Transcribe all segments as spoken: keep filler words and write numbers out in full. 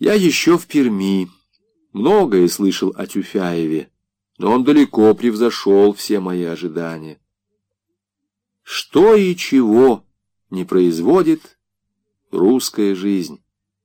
Я еще в Перми многое слышал о Тюфяеве, но он далеко превзошел все мои ожидания. Что и чего не производит русская жизнь.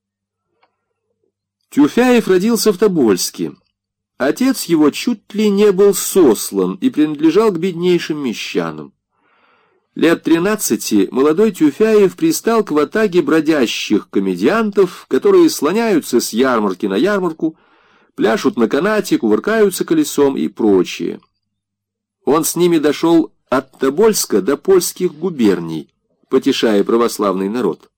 Тюфяев родился в Тобольске. Отец его чуть ли не был сослан и принадлежал к беднейшим мещанам. Лет тринадцати молодой Тюфяев пристал к ватаге бродящих комедиантов, которые слоняются с ярмарки на ярмарку, пляшут на канате, кувыркаются колесом и прочее. Он с ними дошел от Тобольска до польских губерний, потешая православный народ.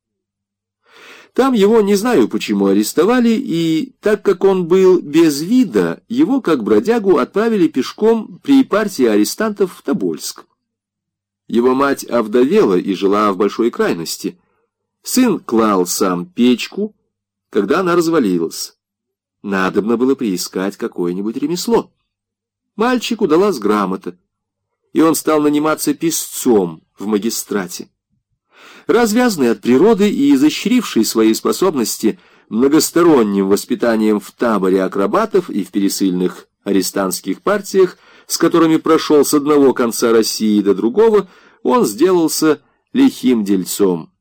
Там его, не знаю почему, арестовали, и, так как он был без вида, его, как бродягу, отправили пешком при партии арестантов в Тобольск. Его мать овдовела и жила в большой крайности. Сын клал сам печку, когда она развалилась. Надобно было приискать какое-нибудь ремесло. Мальчику далась грамота, и он стал наниматься писцом в магистрате. Развязный от природы и изощривший свои способности многосторонним воспитанием в таборе акробатов и в пересыльных арестантских партиях, с которыми прошел с одного конца России до другого, он сделался лихим дельцом.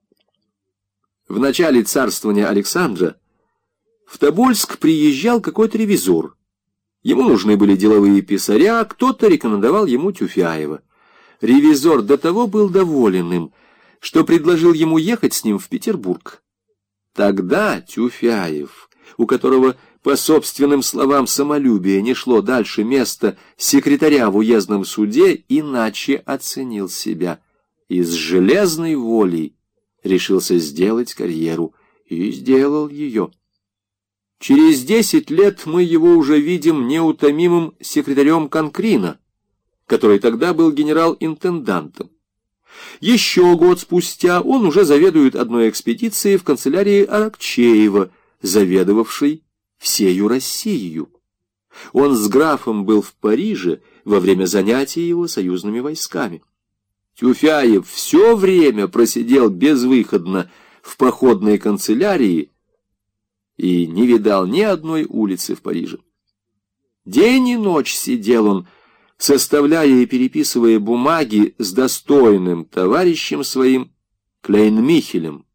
В начале царствования Александра в Тобольск приезжал какой-то ревизор. Ему нужны были деловые писаря, а кто-то рекомендовал ему Тюфяева. Ревизор до того был доволен им, что предложил ему ехать с ним в Петербург. Тогда Тюфяев, у которого, по собственным словам, самолюбие не шло дальше места секретаря в уездном суде, иначе оценил себя и с железной волей решился сделать карьеру, и сделал ее. Через десять лет мы его уже видим неутомимым секретарем Конкрина, который тогда был генерал-интендантом. Еще год спустя он уже заведует одной экспедицией в канцелярии Аракчеева, заведовавшей всею Россией. Он с графом был в Париже во время занятий его союзными войсками. Тюфяев все время просидел безвыходно в походной канцелярии и не видал ни одной улицы в Париже. День и ночь сидел он, составляя и переписывая бумаги с достойным товарищем своим Клейн-Михелем.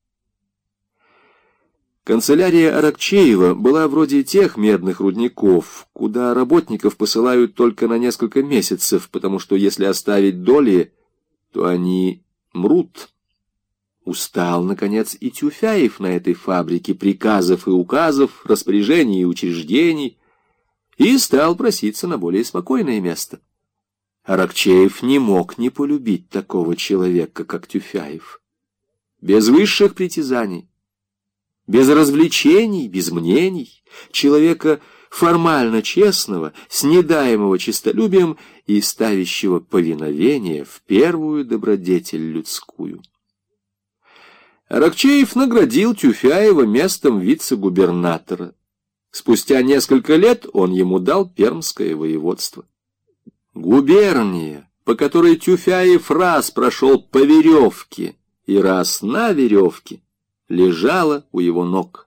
Канцелярия Аракчеева была вроде тех медных рудников, куда работников посылают только на несколько месяцев, потому что если оставить доли, то они мрут. Устал, наконец, и Тюфяев на этой фабрике приказов и указов, распоряжений и учреждений, и стал проситься на более спокойное место. Аракчеев не мог не полюбить такого человека, как Тюфяев. Без высших притязаний, без развлечений, без мнений, человека формально честного, с недаемого честолюбием и ставящего повиновение в первую добродетель людскую. Аракчеев наградил Тюфяева местом вице-губернатора. Спустя несколько лет он ему дал пермское воеводство. Губерния, по которой Тюфяев раз прошел по веревке и раз на веревке, лежала у его ног.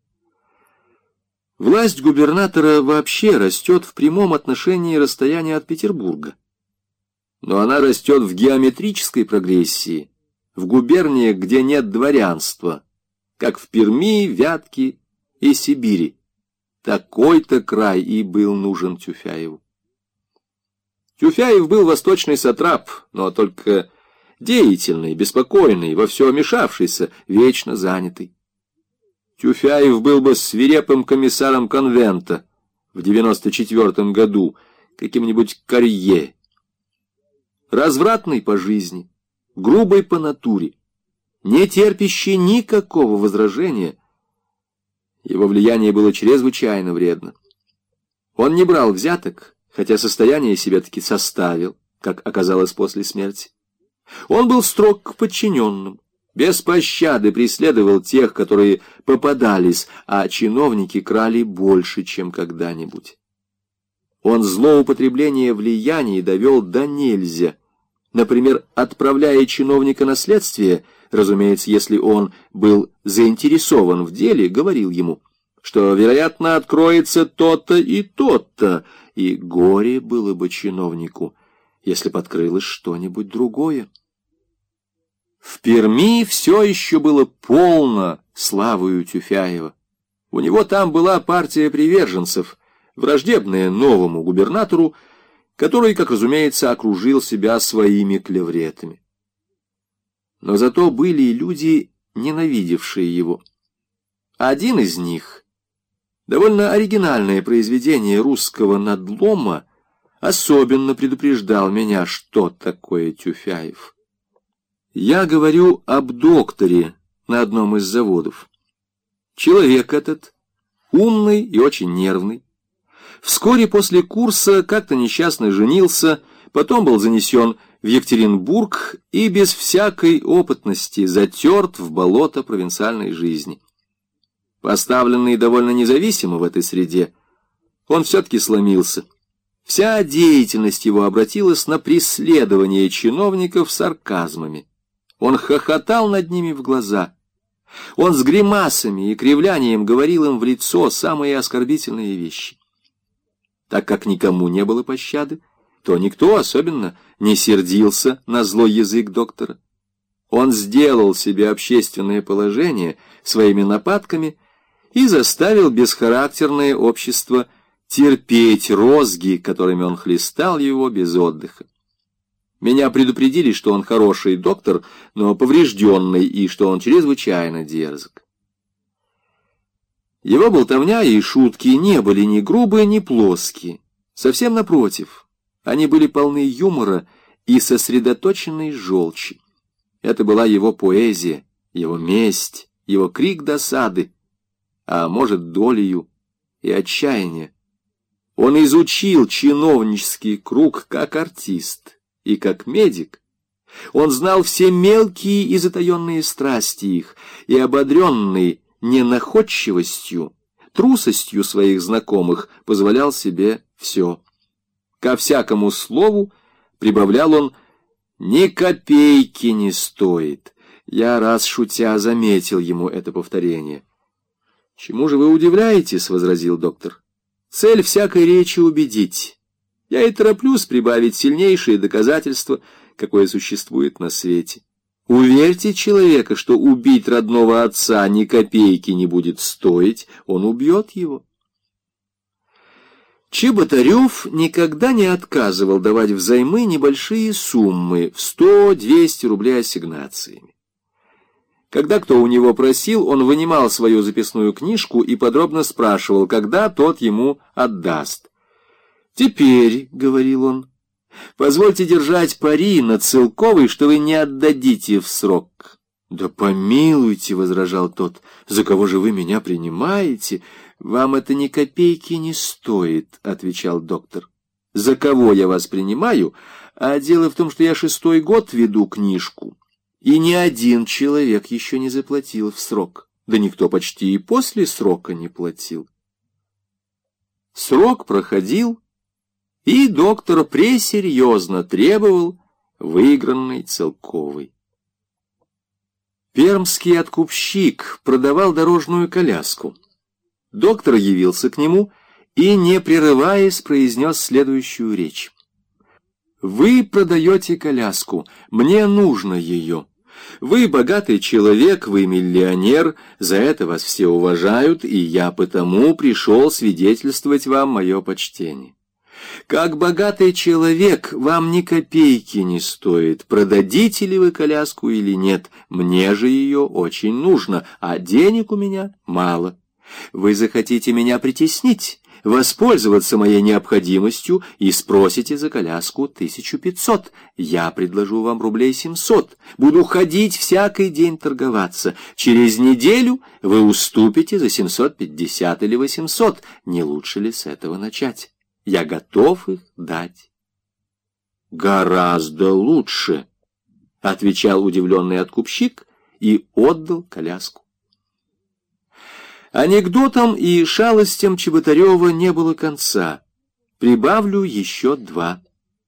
Власть губернатора вообще растет в прямом отношении расстояния от Петербурга. Но она растет в геометрической прогрессии, в губерниях, где нет дворянства, как в Перми, Вятке и Сибири. Такой-то край и был нужен Тюфяеву. Тюфяев был восточный сатрап, но только деятельный, беспокойный, во все мешавшийся, вечно занятый. Тюфяев был бы свирепым комиссаром конвента в девяносто четвёртом году, каким-нибудь Карье. Развратный по жизни, грубый по натуре, не терпящий никакого возражения, его влияние было чрезвычайно вредно. Он не брал взяток, хотя состояние себе таки составил, как оказалось после смерти. Он был строг к подчиненным, без пощады преследовал тех, которые попадались, а чиновники крали больше, чем когда-нибудь. Он злоупотребление влияния довел до нельзя, например, отправляя чиновника на следствие, разумеется, если он был заинтересован в деле, говорил ему: что, вероятно, откроется то-то и то-то, и горе было бы чиновнику, если бы открылось что-нибудь другое. В Перми все еще было полно славою Тюфяева. У него там была партия приверженцев, враждебная новому губернатору, который, как разумеется, окружил себя своими клевретами. Но зато были и люди, ненавидевшие его. Один из них, довольно оригинальное произведение русского надлома, особенно предупреждал меня, что такое Тюфяев. Я говорю об докторе на одном из заводов. Человек этот, умный и очень нервный, вскоре после курса как-то несчастно женился, потом был занесен в Екатеринбург и без всякой опытности затерт в болото провинциальной жизни. Поставленный довольно независимо в этой среде, он все-таки сломился. Вся деятельность его обратилась на преследование чиновников сарказмами. Он хохотал над ними в глаза. Он с гримасами и кривлянием говорил им в лицо самые оскорбительные вещи. Так как никому не было пощады, то никто особенно не сердился на злой язык доктора. Он сделал себе общественное положение своими нападками и заставил бесхарактерное общество терпеть розги, которыми он хлестал его без отдыха. Меня предупредили, что он хороший доктор, но поврежденный, и что он чрезвычайно дерзок. Его болтовня и шутки не были ни грубые, ни плоские. Совсем напротив, они были полны юмора и сосредоточенной желчи. Это была его поэзия, его месть, его крик досады, а может, долею и отчаяния. Он изучил чиновнический круг как артист и как медик. Он знал все мелкие и затаенные страсти их, и, ободренный ненаходчивостью, трусостью своих знакомых, позволял себе все. Ко всякому слову прибавлял он «ни копейки не стоит». Я раз шутя заметил ему это повторение. «Чему же вы удивляетесь?» — возразил доктор. «Цель всякой речи — убедить. Я и тороплюсь прибавить сильнейшие доказательства, какое существует на свете. Уверьте человека, что убить родного отца ни копейки не будет стоить, он убьет его». Чеботарев никогда не отказывал давать взаймы небольшие суммы в сто-двести рублей ассигнациями. Когда кто у него просил, он вынимал свою записную книжку и подробно спрашивал, когда тот ему отдаст. «Теперь, — говорил он, — позвольте держать пари на Целковой, что вы не отдадите в срок». «Да помилуйте, — возражал тот, — за кого же вы меня принимаете? Вам это ни копейки не стоит, — отвечал доктор. За кого я вас принимаю? А дело в том, что я шестой год веду книжку, и ни один человек еще не заплатил в срок. Да никто почти и после срока не платил». Срок проходил, и доктор пресерьезно требовал выигранной Целковой. Пермский откупщик продавал дорожную коляску. Доктор явился к нему и, не прерываясь, произнес следующую речь. «Вы продаете коляску, мне нужно ее. Вы богатый человек, вы миллионер, за это вас все уважают, и я потому пришел свидетельствовать вам мое почтение. Как богатый человек, вам ни копейки не стоит, продадите ли вы коляску или нет, мне же ее очень нужно, а денег у меня мало. Вы захотите меня притеснить, воспользоваться моей необходимостью и спросите за коляску тысячу пятьсот. Я предложу вам рублей семьсот. Буду ходить всякий день торговаться. Через неделю вы уступите за семьсот пятьдесят или восемьсот. Не лучше ли с этого начать? Я готов их дать». «Гораздо лучше», — отвечал удивленный откупщик и отдал коляску. Анекдотам и шалостям Чеботарева не было конца. Прибавлю еще два.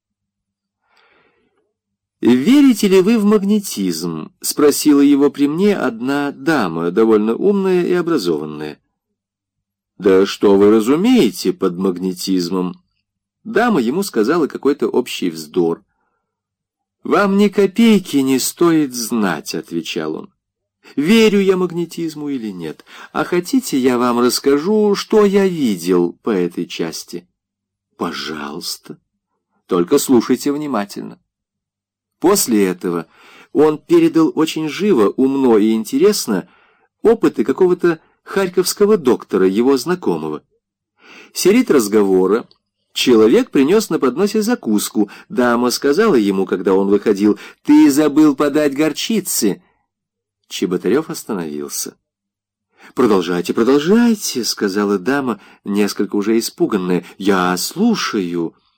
«Верите ли вы в магнетизм?» — спросила его при мне одна дама, довольно умная и образованная. Да что вы разумеете под магнетизмом? Дама ему сказала какой-то общий вздор. «Вам ни копейки не стоит знать», — отвечал он. «Верю я магнетизму или нет? А хотите, я вам расскажу, что я видел по этой части?» «Пожалуйста. Только слушайте внимательно». После этого он передал очень живо, умно и интересно опыты какого-то харьковского доктора, его знакомого. Серед разговора человек принес на подносе закуску. Дама сказала ему, когда он выходил: «Ты забыл подать горчицы». Чеботарев остановился. «Продолжайте, продолжайте», — сказала дама, несколько уже испуганная. «Я слушаю».